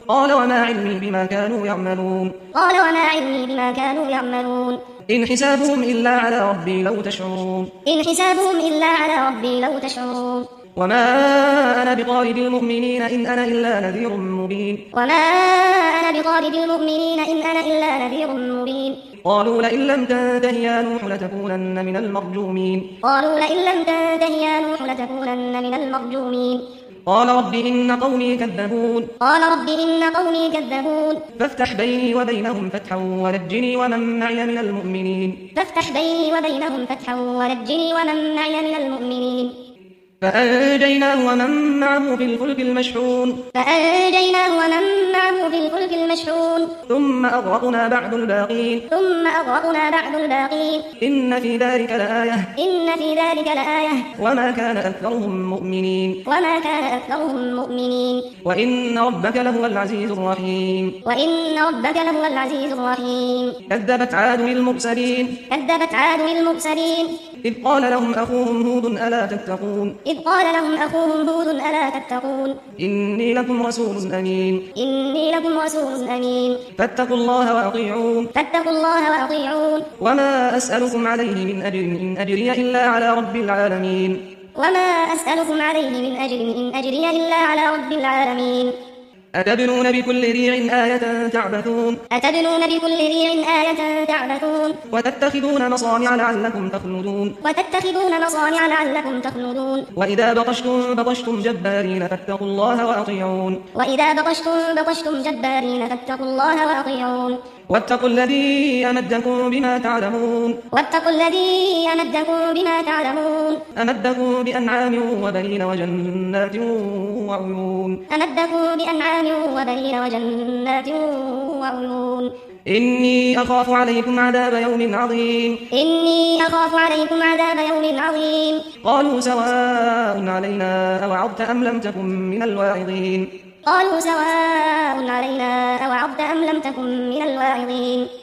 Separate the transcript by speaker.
Speaker 1: قال وما علمي بما كانوا يعملون إن حسابهم إلا على ربي لو تشعرون وما أنا بطارد المؤمنين إن أنا إلا نذير مبين قالوا لئن لم تنته يا نوح لتكونن من المرجومين قال رب إن قومي كذبون فافتح بيني وبينهم فتحا ونجني ومن معي من المؤمنين فأنجيناه ومن معه في الفلك المشحون ثم أغرقنا بعد الباقين إن في ذلك لآية وما كان أكثرهم مؤمنين وإن ربك لهو العزيز الرحيم كذبت عاد المرسلين إذ قال لهم أخوهم هود ألا تتقون إني لكم رسول أمين فاتقوا الله وأطيعون وما أسألكم عليه من أجر إن أجري إلا على رب العالمين أتبنون بكل ريع آية تعبثون وتتخذون مصانع لعلكم تخلدون وإذا بطشتم جبارين فاتقوا الله وأطيعون واتقوا الذي أمدكم بما تعلمون أمدكم بأنعام وبنين وجنات وعيون إني أخاف عليكم عذاب يوم عظيم قالوا سواء علينا أوعظت أم لم تكن من الواعظين